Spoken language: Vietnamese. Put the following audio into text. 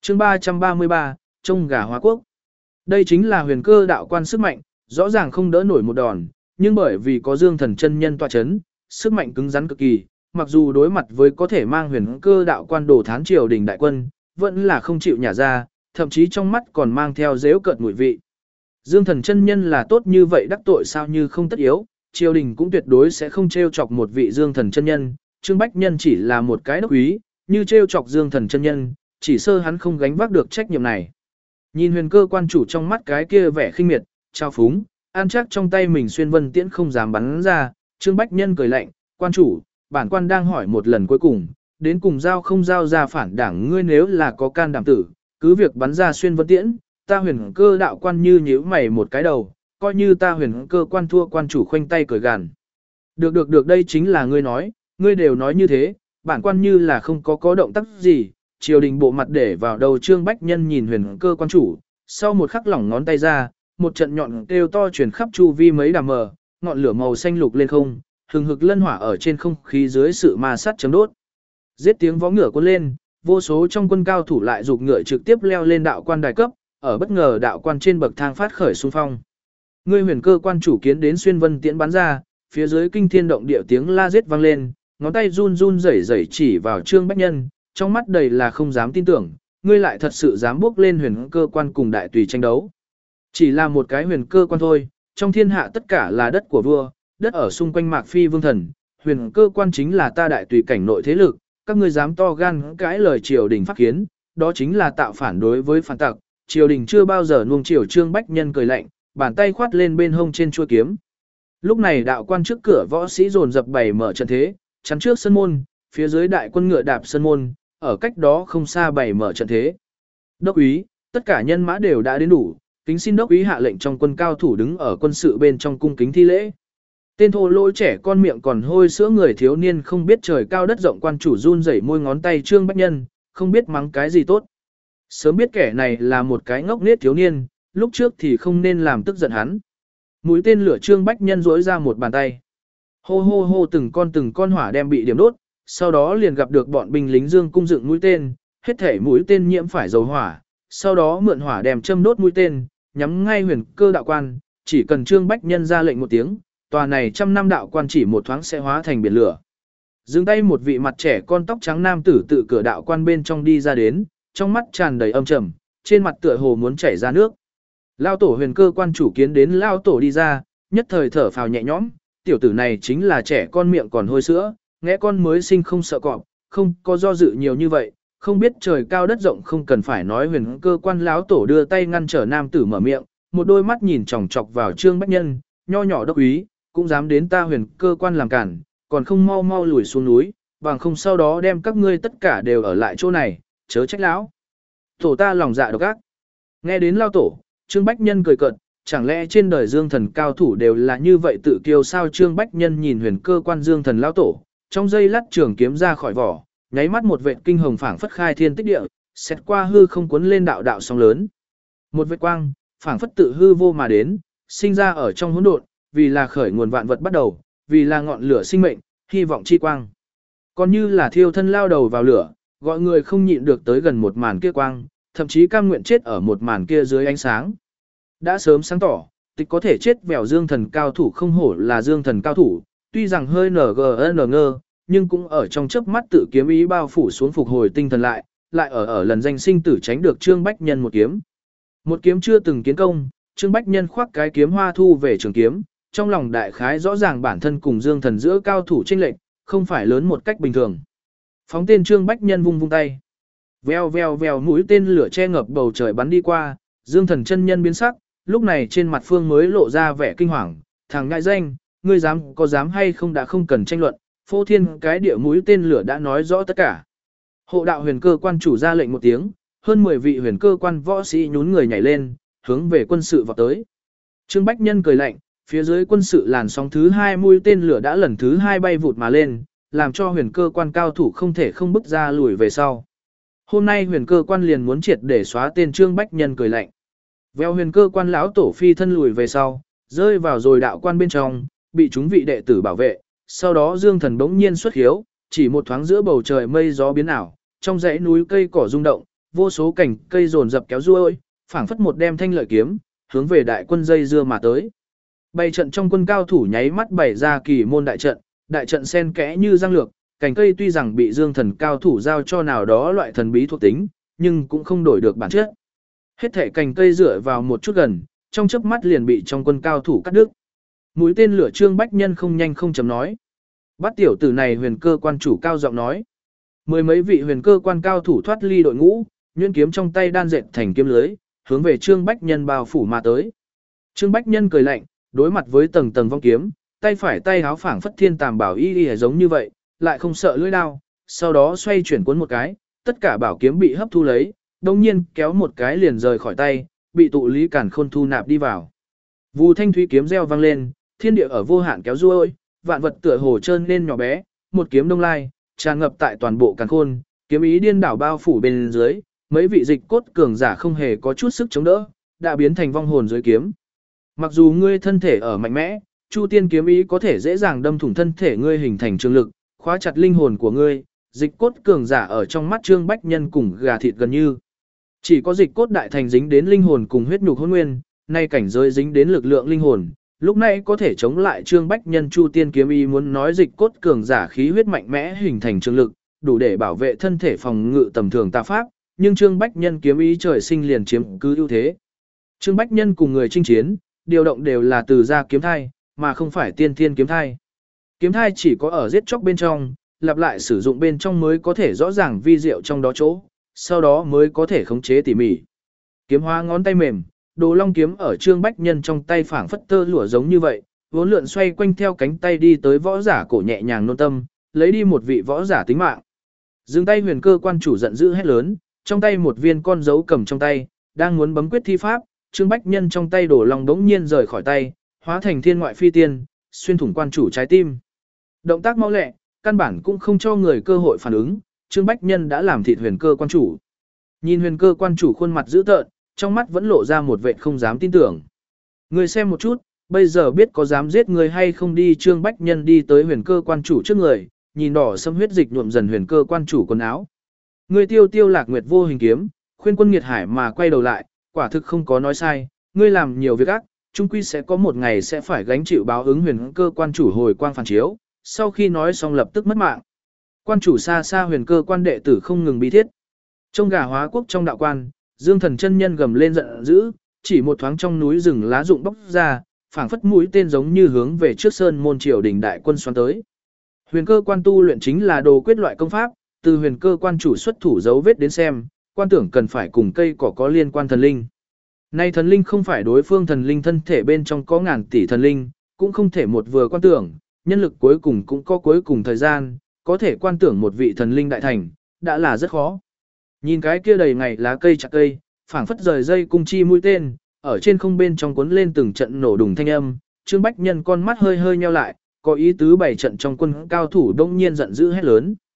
chương 333, trông gà hóa quốc. Đây chính là huyền cơ đạo quan sức mạnh, rõ ràng không đỡ nổi một đòn, nhưng bởi vì có Dương Thần chân nhân tọa chấn, sức mạnh cứng rắn cực kỳ, mặc dù đối mặt với có thể mang huyền cơ đạo quan đổ thán triều đình đại quân, vẫn là không chịu nhả ra, thậm chí trong mắt còn mang theo dễu cợt mùi vị. Dương Thần chân nhân là tốt như vậy đắc tội sao như không tất yếu, triều đình cũng tuyệt đối sẽ không trêu chọc một vị Dương Thần chân nhân, Trương Bách Nhân chỉ là một cái đốc úy, như trêu chọc Dương Thần chân nhân, chỉ sơ hắn không gánh vác được trách nhiệm này. Nhìn huyền cơ quan chủ trong mắt cái kia vẻ khinh miệt, trao phúng, an chắc trong tay mình xuyên vân tiễn không dám bắn ra, Trương Bách Nhân cười lạnh, quan chủ, bản quan đang hỏi một lần cuối cùng, đến cùng giao không giao ra phản đảng ngươi nếu là có can đảm tử, cứ việc bắn ra xuyên vân tiễn, ta huyền cơ đạo quan như nhíu mày một cái đầu, coi như ta huyền cơ quan thua quan chủ khoanh tay cười gàn. Được đây chính là ngươi nói, ngươi đều nói như thế, bản quan như là không có động tác gì, triều đình bộ mặt để vào đầu Trương Bách Nhân nhìn huyền cơ quan chủ, sau một khắc lỏng ngón tay ra, một trận nhọn kêu to truyền khắp chu vi mấy đàm mờ, ngọn lửa màu xanh lục lên không, hừng hực lân hỏa ở trên không khí dưới sự ma sát chấm đốt. Giết tiếng vó ngựa cuốn lên, vô số trong quân cao thủ lại giục ngựa trực tiếp leo lên đạo quan đài cấp, ở bất ngờ đạo quan trên bậc thang phát khởi xung phong. Ngươi huyền cơ quan chủ kiến đến xuyên vân tiễn bắn ra, phía dưới kinh thiên động địa tiếng la giết vang lên, ngón tay run run rẩy rẩy chỉ vào Trương Bách Nhân, trong mắt đầy là không dám tin tưởng, ngươi lại thật sự dám bước lên huyền cơ quan cùng đại tùy tranh đấu. Chỉ là một cái huyền cơ quan thôi, trong thiên hạ tất cả là đất của vua, đất ở xung quanh Mạc Phi vương thần, huyền cơ quan chính là ta đại tùy cảnh nội thế lực, các ngươi dám to gan cãi lời triều đình pháp kiến, đó chính là tạo phản đối với phản tặc, triều đình chưa bao giờ nuông chiều. Trương Bách Nhân cười lạnh, bàn tay khoát lên bên hông trên chuôi kiếm. Lúc này đạo quan trước cửa võ sĩ dồn dập bày mở trận thế, chắn trước sân môn, phía dưới đại quân ngựa đạp sân môn, ở cách đó không xa bày mở trận thế. Đốc úy, tất cả nhân mã đều đã đến đủ, kính xin đốc úy hạ lệnh trong quân cao thủ đứng ở quân sự bên trong cung kính thi lễ. Tên thô lỗ trẻ con miệng còn hôi sữa người thiếu niên không biết trời cao đất rộng quan chủ run rẩy môi ngón tay Trương Bách Nhân, không biết mắng cái gì tốt. Sớm biết kẻ này là một cái ngốc nghếch thiếu niên, lúc trước thì không nên làm tức giận hắn. Mũi tên lửa Trương Bách Nhân duỗi ra một bàn tay. Hô hô hô từng con hỏa đem bị điểm đốt, sau đó liền gặp được bọn binh lính dương cung dựng mũi tên, hết thể mũi tên nhiễm phải dầu hỏa, sau đó mượn hỏa đem châm đốt mũi tên, nhắm ngay huyền cơ đạo quan, chỉ cần Trương Bách Nhân ra lệnh một tiếng, tòa này trăm năm đạo quan chỉ một thoáng sẽ hóa thành biển lửa. Dừng tay một vị mặt trẻ con tóc trắng nam tử tự cửa đạo quan bên trong đi ra đến, trong mắt tràn đầy âm trầm, trên mặt tựa hồ muốn chảy ra nước. Lao tổ huyền cơ quan chủ kiến đến Lao tổ đi ra, nhất thời thở phào nhẹ nhõm, tiểu tử này chính là trẻ con miệng còn hôi sữa, nghe con mới sinh không sợ cọp, không có do dự nhiều như vậy, không biết trời cao đất rộng không cần phải nói huyền cơ quan lão tổ đưa tay ngăn trở nam tử mở miệng, một đôi mắt nhìn chòng chọc vào Trương Bách Nhân, nho nhỏ đốc úy, cũng dám đến ta huyền cơ quan làm cản, còn không mau mau lùi xuống núi, bằng không sau đó đem các ngươi tất cả đều ở lại chỗ này, chớ trách lão. Tổ ta lòng dạ độc ác. Nghe đến lao tổ, Trương Bách Nhân cười cợt, chẳng lẽ trên đời dương thần cao thủ đều là như vậy tự kiêu sao? Trương Bách Nhân nhìn huyền cơ quan dương thần lao tổ, trong giây lát trường kiếm ra khỏi vỏ, nháy mắt một vệt kinh hồng phảng phất khai thiên tích địa, xét qua hư không cuốn lên đạo đạo sóng lớn. Một vệt quang, phảng phất tự hư vô mà đến, sinh ra ở trong hỗn độn, vì là khởi nguồn vạn vật bắt đầu, vì là ngọn lửa sinh mệnh, hy vọng chi quang. Còn như là thiêu thân lao đầu vào lửa, gọi người không nhịn được tới gần một màn kia quang, thậm chí cam nguyện chết ở một màn kia dưới ánh sáng. Đã sớm sáng tỏ, tịch có thể chết vẻo dương thần cao thủ không hổ là dương thần cao thủ, tuy rằng hơi ngơ, nhưng cũng ở trong chớp mắt tự kiếm ý bao phủ xuống phục hồi tinh thần lại ở lần danh sinh tử tránh được Trương Bách Nhân một kiếm. Một kiếm chưa từng kiến công, Trương Bách Nhân khoác cái kiếm hoa thu về trường kiếm, trong lòng đại khái rõ ràng bản thân cùng dương thần giữa cao thủ chênh lệch, không phải lớn một cách bình thường. Phóng tên Trương Bách Nhân vung vung tay. Vèo vèo vèo mũi tên lửa che ngập bầu trời bắn đi qua, Dương Thần chân nhân biến sắc, lúc này trên mặt Phương mới lộ ra vẻ kinh hoàng, thằng ngại danh, ngươi có dám hay không đã không cần tranh luận, phô thiên cái địa mũi tên lửa đã nói rõ tất cả. Hộ đạo huyền cơ quan chủ ra lệnh một tiếng, hơn 10 vị huyền cơ quan võ sĩ nhún người nhảy lên, hướng về quân sự vào tới. Trương Bách Nhân cười lạnh, phía dưới quân sự làn sóng thứ 2 mũi tên lửa đã lần thứ 2 bay vụt mà lên, làm cho huyền cơ quan cao thủ không thể không bước ra lùi về sau. Hôm nay huyền cơ quan liền muốn triệt để xóa tên Trương Bách Nhân cười lạnh. Vèo huyền cơ quan lão tổ phi thân lùi về sau, rơi vào rồi đạo quan bên trong, bị chúng vị đệ tử bảo vệ. Sau đó Dương Thần bỗng nhiên xuất hiếu, chỉ một thoáng giữa bầu trời mây gió biến ảo, trong dãy núi cây cỏ rung động, vô số cảnh cây rồn dập kéo ruôi, phảng phất một đem thanh lợi kiếm, hướng về đại quân dây dưa mà tới. Bày trận trong quân cao thủ nháy mắt bày ra kỳ môn đại trận xen kẽ như răng lược, cành cây tuy rằng bị Dương Thần cao thủ giao cho nào đó loại thần bí thuộc tính, nhưng cũng không đổi được bản chất. Hết thể cành cây dựa vào một chút gần, trong chớp mắt liền bị trong quân cao thủ cắt đứt. Mũi tên lửa Trương Bách Nhân không nhanh không chậm nói. Bắt tiểu tử này huyền cơ quan chủ cao giọng nói. Mười mấy vị huyền cơ quan cao thủ thoát ly đội ngũ, nhuyễn kiếm trong tay đan dệt thành kiếm lưới, hướng về Trương Bách Nhân bao phủ mà tới. Trương Bách Nhân cười lạnh, đối mặt với tầng tầng vong kiếm, tay phải tay háo phảng phất thiên tàm bảo y giống như vậy, lại không sợ lưỡi đao, sau đó xoay chuyển cuốn một cái, tất cả bảo kiếm bị hấp thu lấy, đồng nhiên kéo một cái liền rời khỏi tay, bị tụ lý cản khôn thu nạp đi vào. Vù thanh thúy kiếm reo vang lên, thiên địa ở vô hạn kéo ruôi, vạn vật tựa hồ trơn nên nhỏ bé, một kiếm đông lai, tràn ngập tại toàn bộ càn khôn, kiếm ý điên đảo bao phủ bên dưới, mấy vị dịch cốt cường giả không hề có chút sức chống đỡ, đã biến thành vong hồn dưới kiếm. Mặc dù ngươi thân thể ở mạnh mẽ, Chu Tiên kiếm ý có thể dễ dàng đâm thủng thân thể ngươi hình thành trường lực, khóa chặt linh hồn của ngươi, dịch cốt cường giả ở trong mắt Trương Bách Nhân cùng gà thịt gần như. Chỉ có dịch cốt đại thành dính đến linh hồn cùng huyết nhục hỗn nguyên, nay cảnh giới dính đến lực lượng linh hồn, lúc này có thể chống lại Trương Bách Nhân Chu Tiên kiếm ý muốn nói dịch cốt cường giả khí huyết mạnh mẽ hình thành trường lực, đủ để bảo vệ thân thể phòng ngự tầm thường tà pháp, nhưng Trương Bách Nhân kiếm ý trời sinh liền chiếm cứ ưu thế. Trương Bách Nhân cùng người chinh chiến, điều động đều là từ gia kiếm thai, mà không phải tiên thiên kiếm thai. Kiếm thai chỉ có ở giết chóc bên trong, lặp lại sử dụng bên trong mới có thể rõ ràng vi diệu trong đó chỗ, sau đó mới có thể khống chế tỉ mỉ. Kiếm hóa ngón tay mềm, Đồ Long kiếm ở Trương Bách Nhân trong tay phảng phất tơ lụa giống như vậy, vốn lượn xoay quanh theo cánh tay đi tới võ giả cổ nhẹ nhàng nôn tâm, lấy đi một vị võ giả tính mạng. Dừng tay huyền cơ quan chủ giận dữ hét lớn, trong tay một viên con dấu cầm trong tay, đang muốn bấm quyết thi pháp, Trương Bách Nhân trong tay Đồ Long đống nhiên rời khỏi tay, hóa thành thiên ngoại phi tiên, xuyên thủng quan chủ trái tim. Động tác mau lẹ, căn bản cũng không cho người cơ hội phản ứng, Trương Bách Nhân đã làm thịt huyền cơ quan chủ. Nhìn huyền cơ quan chủ khuôn mặt dữ tợn, trong mắt vẫn lộ ra một vẻ không dám tin tưởng. Người xem một chút, bây giờ biết có dám giết người hay không đi. Trương Bách Nhân đi tới huyền cơ quan chủ trước người, nhìn đỏ sẫm huyết dịch nhuộm dần huyền cơ quan chủ quần áo. Người tiêu tiêu lạc nguyệt vô hình kiếm, khuyên quân nghiệt hải mà quay đầu lại, quả thực không có nói sai, ngươi làm nhiều việc ác, chung quy sẽ có một ngày sẽ phải gánh chịu báo ứng. Huyền cơ quan chủ hồi quang phản chiếu, sau khi nói xong lập tức mất mạng. Quan chủ xa xa huyền cơ quan đệ tử không ngừng bi thiết. Trong gà hóa quốc trong đạo quan, Dương Thần chân nhân gầm lên giận dữ, chỉ một thoáng trong núi rừng lá rụng bốc ra, phảng phất mũi tên giống như hướng về trước sơn môn triều đình đại quân xoắn tới. Huyền cơ quan tu luyện chính là đồ quyết loại công pháp, từ huyền cơ quan chủ xuất thủ dấu vết đến xem, quan tưởng cần phải cùng cây cỏ có liên quan thần linh. Nay thần linh không phải đối phương thần linh thân thể bên trong có ngàn tỷ thần linh, cũng không thể một vừa quan tưởng, nhân lực cuối cùng cũng có cuối cùng thời gian, có thể quan tưởng một vị thần linh đại thành, đã là rất khó. Nhìn cái kia đầy ngày lá cây chặt cây, phảng phất rời dây cung chi mũi tên, ở trên không bên trong cuốn lên từng trận nổ đùng thanh âm, Trương Bách Nhân con mắt hơi hơi nheo lại, có ý tứ bảy trận trong quân cao thủ đông nhiên giận dữ hét lớn.